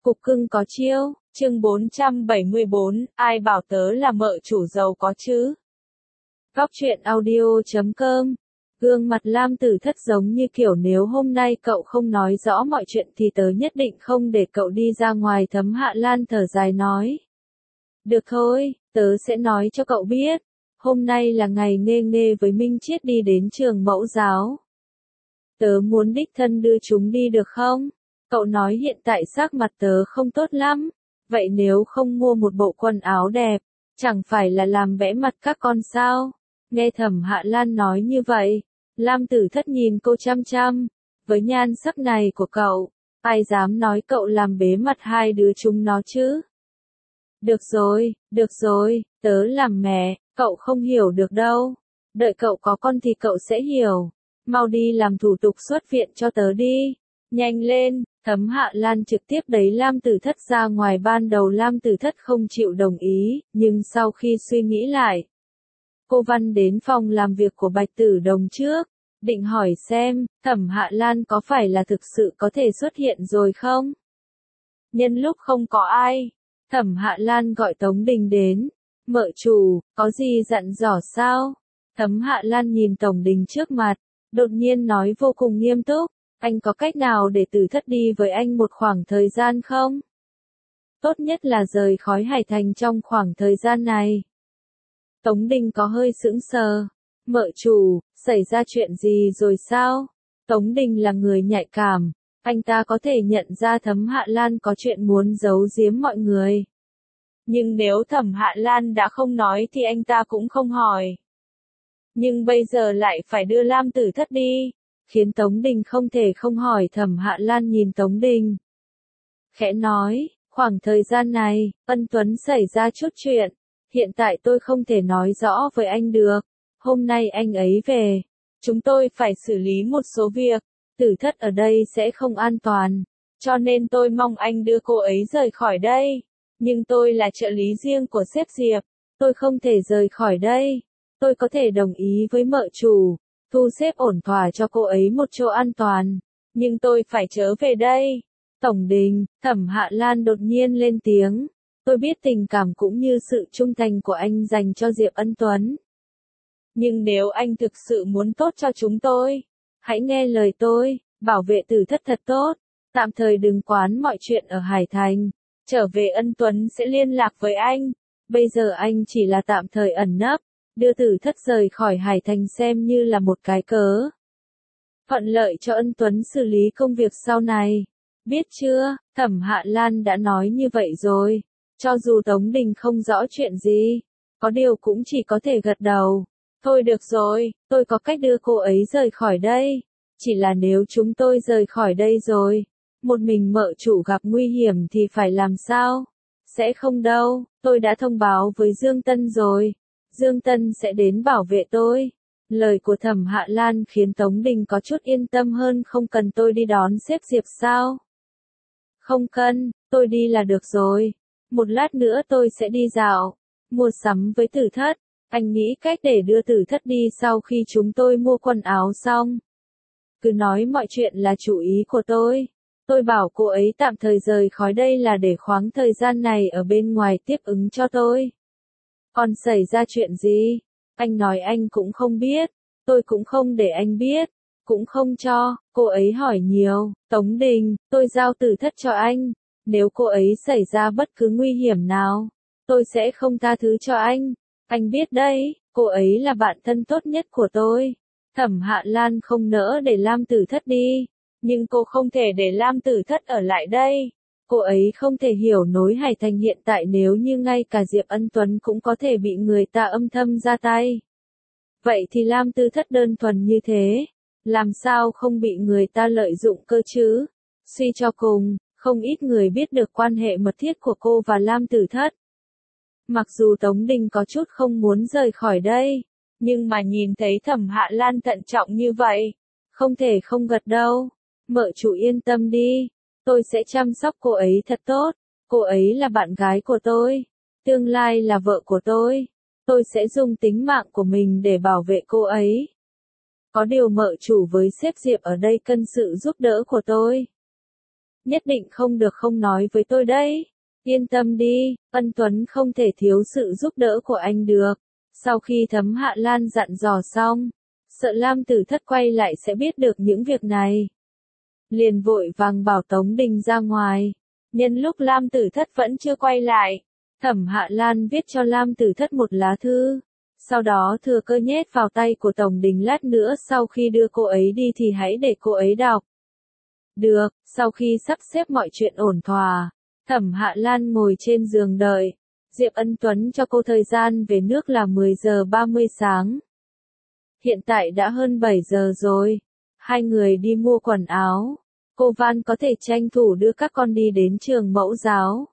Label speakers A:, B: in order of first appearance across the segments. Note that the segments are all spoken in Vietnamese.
A: Cục cưng có chiêu, chương 474, ai bảo tớ là mợ chủ giàu có chứ? Góc truyện audio.com. Gương mặt Lam Tử Thất giống như kiểu nếu hôm nay cậu không nói rõ mọi chuyện thì tớ nhất định không để cậu đi ra ngoài. Thấm Hạ Lan thở dài nói. Được thôi, tớ sẽ nói cho cậu biết. Hôm nay là ngày Nghê Nghê với Minh Chiết đi đến trường mẫu giáo. Tớ muốn đích thân đưa chúng đi được không? Cậu nói hiện tại sắc mặt tớ không tốt lắm. Vậy nếu không mua một bộ quần áo đẹp, chẳng phải là làm bẽ mặt các con sao? Nghe Thẩm Hạ Lan nói như vậy, Lam Tử Thất nhìn cô chăm chăm. Với nhan sắc này của cậu, ai dám nói cậu làm bế mặt hai đứa chúng nó chứ? Được rồi, tớ làm mẹ, cậu không hiểu được đâu. Đợi cậu có con thì cậu sẽ hiểu. Mau đi làm thủ tục xuất viện cho tớ đi. Nhanh lên, Thấm Hạ Lan trực tiếp đẩy Lam Tử Thất ra ngoài. Ban đầu Lam Tử Thất không chịu đồng ý, nhưng sau khi suy nghĩ lại, cô Văn đến phòng làm việc của Bạch Tử Đồng trước, định hỏi xem, Thẩm Hạ Lan có phải là thực sự có thể xuất hiện rồi không? Nhân lúc không có ai, Thẩm Hạ Lan gọi Tống Đình đến. Mợ chủ, có gì dặn dò sao? Thấm Hạ Lan nhìn Tổng Đình trước mặt, đột nhiên nói vô cùng nghiêm túc. Anh có cách nào để Tử Thất đi với anh một khoảng thời gian không? Tốt nhất là rời khỏi Hải Thành trong khoảng thời gian này. Tống Đình có hơi sững sờ. Mợ chủ, xảy ra chuyện gì rồi sao? Tống Đình là người nhạy cảm. Anh ta có thể nhận ra Thấm Hạ Lan có chuyện muốn giấu giếm mọi người. Nhưng nếu Thẩm Hạ Lan đã không nói thì anh ta cũng không hỏi. Nhưng bây giờ lại phải đưa Lam Tử Thất đi, khiến Tống Đình không thể không hỏi. Thẩm Hạ Lan nhìn Tống Đình, khẽ nói, khoảng thời gian này, Ân Tuấn xảy ra chút chuyện, hiện tại tôi không thể nói rõ với anh được. Hôm nay anh ấy về, chúng tôi phải xử lý một số việc, Tử Thất ở đây sẽ không an toàn, cho nên tôi mong anh đưa cô ấy rời khỏi đây. Nhưng tôi là trợ lý riêng của sếp Diệp, tôi không thể rời khỏi đây. Tôi có thể đồng ý với mợ chủ, thu xếp ổn thỏa cho cô ấy một chỗ an toàn, nhưng tôi phải trở về đây. Tổng Đình, Thẩm Hạ Lan đột nhiên lên tiếng. Tôi biết tình cảm cũng như sự trung thành của anh dành cho Diệp Ân Tuấn. Nhưng nếu anh thực sự muốn tốt cho chúng tôi, hãy nghe lời tôi, bảo vệ Tử Thất thật tốt, tạm thời đừng quán mọi chuyện ở Hải Thành. Trở về Ân Tuấn sẽ liên lạc với anh. Bây giờ anh chỉ là tạm thời ẩn nấp, đưa Tử Thất rời khỏi Hải Thành xem như là một cái cớ. Thuận lợi cho Ân Tuấn xử lý công việc sau này. Biết chưa, Thẩm Hạ Lan đã nói như vậy rồi. Cho dù Tống Đình không rõ chuyện gì, có điều cũng chỉ có thể gật đầu. Thôi được rồi, tôi có cách đưa cô ấy rời khỏi đây. Chỉ là nếu chúng tôi rời khỏi đây rồi, một mình mợ chủ gặp nguy hiểm thì phải làm sao? Sẽ không đâu, tôi đã thông báo với Dương Tân rồi. Dương Tân sẽ đến bảo vệ tôi. Lời của Thẩm Hạ Lan khiến Tống Đình có chút yên tâm hơn. Không cần tôi đi đón sếp Diệp sao? Không cần, tôi đi là được rồi. Một lát nữa tôi sẽ đi dạo, mua sắm với Tử Thất. Anh nghĩ cách để đưa Tử Thất đi sau khi chúng tôi mua quần áo xong. Cứ nói mọi chuyện là chủ ý của tôi. Tôi bảo cô ấy tạm thời rời khỏi đây là để khoáng thời gian này ở bên ngoài tiếp ứng cho tôi. Còn xảy ra chuyện gì? Anh nói anh cũng không biết. Tôi cũng không để anh biết. Cũng không cho. Cô ấy hỏi nhiều. Tống Đình, tôi giao Tử Thất cho anh. Nếu cô ấy xảy ra bất cứ nguy hiểm nào, tôi sẽ không tha thứ cho anh. Anh biết đấy, cô ấy là bạn thân tốt nhất của tôi. Thẩm Hạ Lan không nỡ để Lam Tử Thất đi. Nhưng cô không thể để Lam Tử Thất ở lại đây. Cô ấy không thể hiểu nổi Hải Thành hiện tại nếu như ngay cả Diệp Ân Tuấn cũng có thể bị người ta âm thầm ra tay. Vậy thì Lam Tử Thất đơn thuần như thế, làm sao không bị người ta lợi dụng cơ chứ? Suy cho cùng, không ít người biết được quan hệ mật thiết của cô và Lam Tử Thất. Mặc dù Tống Đình có chút không muốn rời khỏi đây, nhưng mà nhìn thấy Thẩm Hạ Lan thận trọng như vậy, không thể không gật đầu. Mợ chủ yên tâm đi, tôi sẽ chăm sóc cô ấy thật tốt. Cô ấy là bạn gái của tôi, tương lai là vợ của tôi sẽ dùng tính mạng của mình để bảo vệ cô ấy. Có điều mợ chủ với sếp Diệp ở đây cần sự giúp đỡ của tôi. Nhất định không được không nói với tôi đấy. Yên tâm đi, Ân Tuấn không thể thiếu sự giúp đỡ của anh được. Sau khi Thấm Hạ Lan dặn dò xong, sợ Lam Tử Thất quay lại sẽ biết được những việc này. Liền vội vàng bảo Tống Đình ra ngoài. Nhân lúc Lam Tử Thất vẫn chưa quay lại, Thẩm Hạ Lan viết cho Lam Tử Thất một lá thư. Sau đó thừa cơ nhét vào tay của Tống Đình, lát nữa sau khi đưa cô ấy đi thì hãy để cô ấy đọc. Được, sau khi sắp xếp mọi chuyện ổn thỏa, Thẩm Hạ Lan ngồi trên giường đợi. Diệp Ân Tuấn cho cô thời gian về nước là 10 giờ 30 sáng. Hiện tại đã hơn 7 giờ rồi. Hai người đi mua quần áo. Cô Van có thể tranh thủ đưa các con đi đến trường mẫu giáo.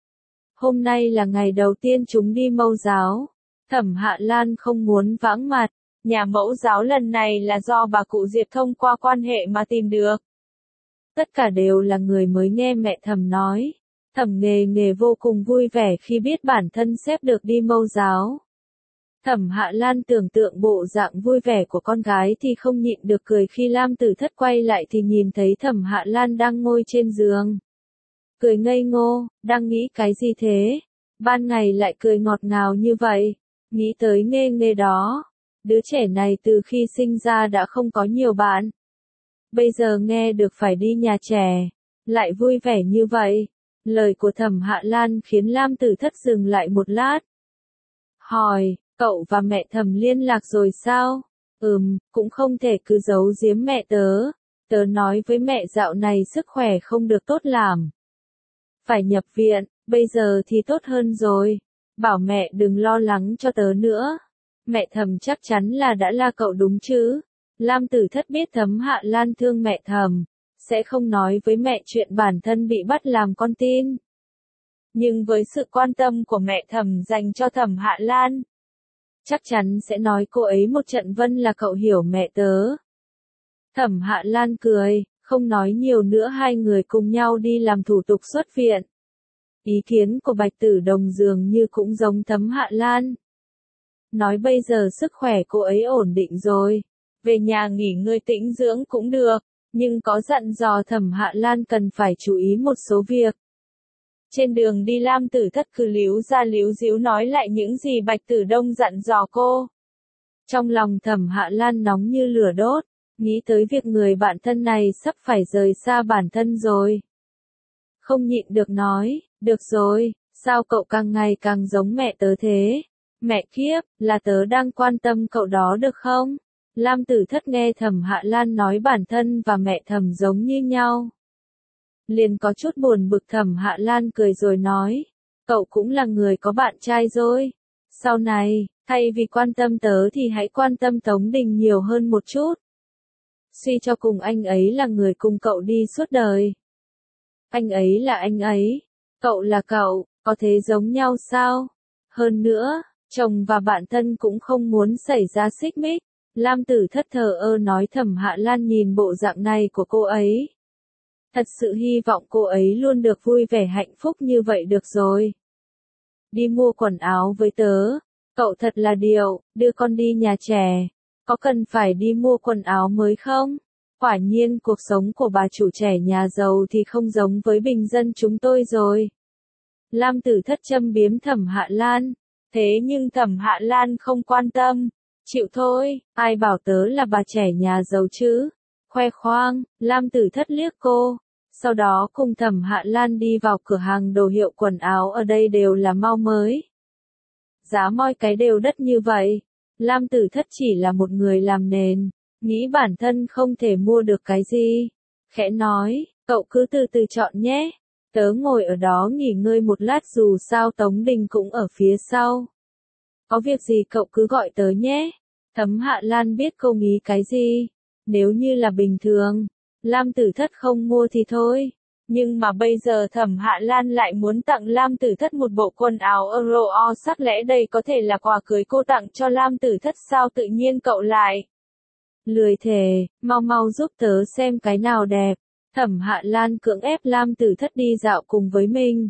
A: Hôm nay là ngày đầu tiên chúng đi mẫu giáo. Thẩm Hạ Lan không muốn vãng mặt. Nhà mẫu giáo lần này là do bà cụ Diệp thông qua quan hệ mà tìm được. Tất cả đều là người mới nghe mẹ Thẩm nói. Thẩm Nghề vô cùng vui vẻ khi biết bản thân xếp được đi mẫu giáo. Thẩm Hạ Lan tưởng tượng bộ dạng vui vẻ của con gái thì không nhịn được cười khi Lam Tử Thất quay lại thì nhìn thấy Thẩm Hạ Lan đang ngồi trên giường. Cười ngây ngô, đang nghĩ cái gì thế? Ban ngày lại cười ngọt ngào như vậy. Nghĩ tới Nghê đó. Đứa trẻ này từ khi sinh ra đã không có nhiều bạn. Bây giờ nghe được phải đi nhà trẻ. Lại vui vẻ như vậy. Lời của Thẩm Hạ Lan khiến Lam Tử Thất dừng lại một lát. Hỏi, cậu và mẹ Thẩm liên lạc rồi sao? Cũng không thể cứ giấu giếm mẹ tớ. Tớ nói với mẹ dạo này sức khỏe không được tốt lắm. Phải nhập viện, bây giờ thì tốt hơn rồi. Bảo mẹ đừng lo lắng cho tớ nữa. Mẹ Thẩm chắc chắn là đã la cậu đúng chứ? Lam Tử Thất biết Thẩm Hạ Lan thương mẹ Thẩm, sẽ không nói với mẹ chuyện bản thân bị bắt làm con tin. Nhưng với sự quan tâm của mẹ Thẩm dành cho Thẩm Hạ Lan, chắc chắn sẽ nói cô ấy một trận vân là cậu hiểu mẹ tớ. Thẩm Hạ Lan cười, không nói nhiều nữa, hai người cùng nhau đi làm thủ tục xuất viện. Ý kiến của Bạch Tử Đồng dường như cũng giống Thẩm Hạ Lan. Nói bây giờ sức khỏe cô ấy ổn định rồi, về nhà nghỉ ngơi tĩnh dưỡng cũng được, nhưng có dặn dò Thẩm Hạ Lan cần phải chú ý một số việc. Trên đường đi Lam Tử Thất cứ líu ra líu díu nói lại những gì Bạch Tử Đông dặn dò cô. Trong lòng Thẩm Hạ Lan nóng như lửa đốt, nghĩ tới việc người bạn thân này sắp phải rời xa bản thân rồi. Không nhịn được nói, được rồi, sao cậu càng ngày càng giống mẹ tớ thế? Mẹ kiếp, là tớ đang quan tâm cậu đó được không? Lam Tử Thất nghe Thẩm Hạ Lan nói bản thân và mẹ Thẩm giống như nhau. Liền có chút buồn bực. Thẩm Hạ Lan cười rồi nói, cậu cũng là người có bạn trai rồi. Sau này, thay vì quan tâm tớ thì hãy quan tâm Tống Đình nhiều hơn một chút. Suy cho cùng anh ấy là người cùng cậu đi suốt đời. Anh ấy là anh ấy, cậu là cậu, có thế giống nhau sao? Hơn nữa, chồng và bạn thân cũng không muốn xảy ra xích mích. Lam Tử Thất thờ ơ nói. Thẩm Hạ Lan nhìn bộ dạng này của cô ấy. Thật sự hy vọng cô ấy luôn được vui vẻ hạnh phúc như vậy được rồi. Đi mua quần áo với tớ. Cậu thật là điệu, đưa con đi nhà trẻ. Có cần phải đi mua quần áo mới không? Quả nhiên cuộc sống của bà chủ trẻ nhà giàu thì không giống với bình dân chúng tôi rồi. Lam Tử Thất châm biếm Thẩm Hạ Lan. Thế nhưng Thẩm Hạ Lan không quan tâm. Chịu thôi, ai bảo tớ là bà trẻ nhà giàu chứ? Khoe khoang, Lam Tử Thất liếc cô. Sau đó cùng Thẩm Hạ Lan đi vào cửa hàng đồ hiệu quần áo, ở đây đều là mau mới. Giá moi cái đều đắt như vậy. Lam Tử Thất chỉ là một người làm nền, nghĩ bản thân không thể mua được cái gì. Khẽ nói, cậu cứ từ từ chọn nhé. Tớ ngồi ở đó nghỉ ngơi một lát, dù sao Tống Đình cũng ở phía sau. Có việc gì cậu cứ gọi tớ nhé. Thẩm Hạ Lan biết cô nghĩ cái gì. Nếu như là bình thường, Lam Tử Thất không mua thì thôi. Nhưng mà bây giờ Thẩm Hạ Lan lại muốn tặng Lam Tử Thất một bộ quần áo Euro, sắc lẽ đây có thể là quà cưới cô tặng cho Lam Tử Thất sao? Tự nhiên cậu lại lười thề, mau giúp tớ xem cái nào đẹp. Thẩm Hạ Lan cưỡng ép Lam Tử Thất đi dạo cùng với mình.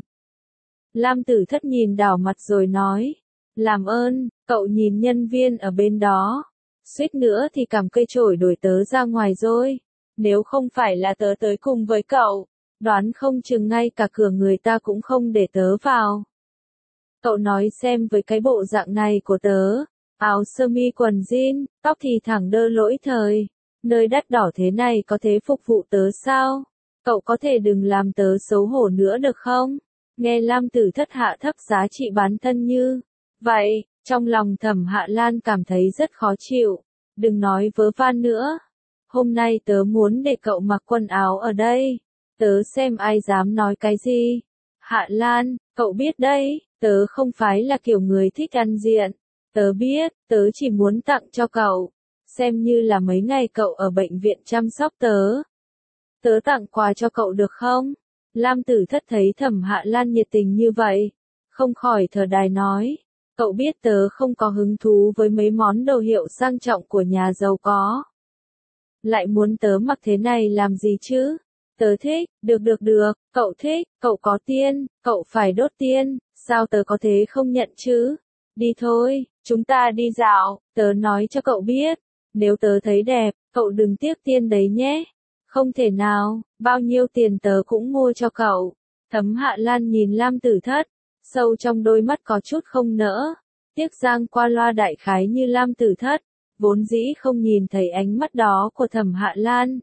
A: Lam Tử Thất nhìn đảo mặt rồi nói, làm ơn, cậu nhìn nhân viên ở bên đó. Suýt nữa thì cầm cây chổi đuổi tớ ra ngoài rồi. Nếu không phải là tớ tới cùng với cậu, đoán không chừng ngay cả cửa người ta cũng không để tớ vào. Cậu nói xem với cái bộ dạng này của tớ, áo sơ mi quần jean, tóc thì thẳng đơ lỗi thời, nơi đắt đỏ thế này có thể phục vụ tớ sao? Cậu có thể đừng làm tớ xấu hổ nữa được không? Nghe Lam Tử Thất hạ thấp giá trị bản thân như vậy, trong lòng Thẩm Hạ Lan cảm thấy rất khó chịu. Đừng nói vớ van nữa. Hôm nay tớ muốn để cậu mặc quần áo ở đây. Tớ xem ai dám nói cái gì. Hạ Lan, cậu biết đấy, tớ không phải là kiểu người thích ăn diện. Tớ biết, tớ chỉ muốn tặng cho cậu. Xem như là mấy ngày cậu ở bệnh viện chăm sóc tớ. Tớ tặng quà cho cậu được không? Lam Tử Thất thấy Thẩm Hạ Lan nhiệt tình như vậy. Không khỏi thở dài nói. Cậu biết tớ không có hứng thú với mấy món đồ hiệu sang trọng của nhà giàu có. Lại muốn tớ mặc thế này làm gì chứ? Tớ thích, được, cậu thích, cậu có tiền, cậu phải đốt tiền, sao tớ có thế không nhận chứ? Đi thôi, chúng ta đi dạo, tớ nói cho cậu biết, nếu tớ thấy đẹp, cậu đừng tiếc tiền đấy nhé. Không thể nào, bao nhiêu tiền tớ cũng mua cho cậu. Thẩm Hạ Lan nhìn Lam Tử Thất, sâu trong đôi mắt có chút không nỡ. Tiếc Giang qua loa đại khái như Lam Tử Thất, vốn dĩ không nhìn thấy ánh mắt đó của Thẩm Hạ Lan.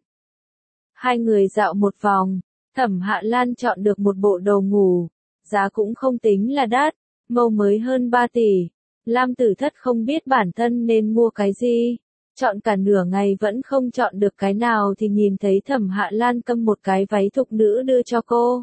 A: Hai người dạo một vòng, Thẩm Hạ Lan chọn được một bộ đồ ngủ, giá cũng không tính là đắt, màu mới hơn 3 tỷ. Lam Tử Thất không biết bản thân nên mua cái gì, chọn cả nửa ngày vẫn không chọn được cái nào thì nhìn thấy Thẩm Hạ Lan cầm một cái váy thục nữ đưa cho cô.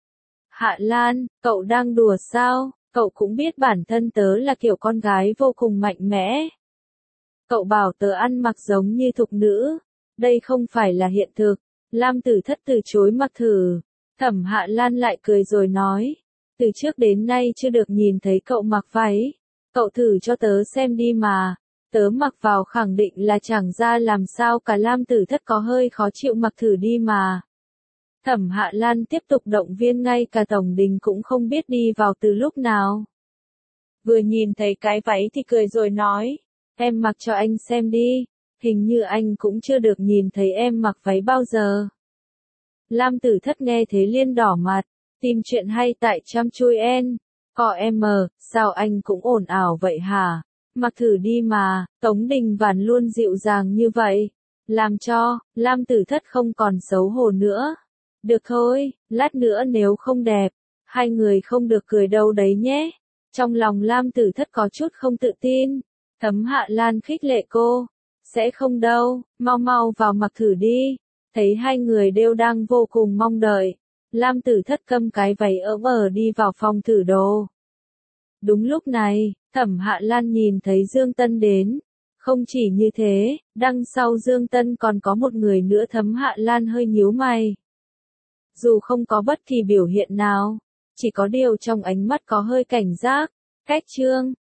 A: Hạ Lan, cậu đang đùa sao? Cậu cũng biết bản thân tớ là kiểu con gái vô cùng mạnh mẽ. Cậu bảo tớ ăn mặc giống như thục nữ. Đây không phải là hiện thực. Lam Tử Thất từ chối mặc thử. Thẩm Hạ Lan lại cười rồi nói. Từ trước đến nay chưa được nhìn thấy cậu mặc váy. Cậu thử cho tớ xem đi mà. Tớ mặc vào khẳng định là chẳng ra làm sao cả. Lam Tử Thất có hơi khó chịu mặc thử đi mà. Thẩm Hạ Lan tiếp tục động viên, ngay cả Tổng Đình cũng không biết đi vào từ lúc nào. Vừa nhìn thấy cái váy thì cười rồi nói, em mặc cho anh xem đi, hình như anh cũng chưa được nhìn thấy em mặc váy bao giờ. Lam Tử Thất nghe thế liên đỏ mặt, tìm chuyện hay tại chăm chui en, có em sao anh cũng ồn ào vậy hả? Mặc thử đi mà. Tống Đình Vãn luôn dịu dàng như vậy, làm cho Lam Tử Thất không còn xấu hổ nữa. Được thôi, lát nữa nếu không đẹp, hai người không được cười đâu đấy nhé. Trong lòng Lam Tử Thất có chút không tự tin. Thẩm Hạ Lan khích lệ cô. Sẽ không đâu, mau mau vào mặc thử đi. Thấy hai người đều đang vô cùng mong đợi. Lam Tử Thất cầm cái váy ấm đi vào phòng thử đồ. Đúng lúc này, Thẩm Hạ Lan nhìn thấy Dương Tân đến. Không chỉ như thế, đằng sau Dương Tân còn có một người nữa. Thẩm Hạ Lan hơi nhíu mày. Dù không có bất kỳ biểu hiện nào, chỉ có điều trong ánh mắt có hơi cảnh giác. Cách trương,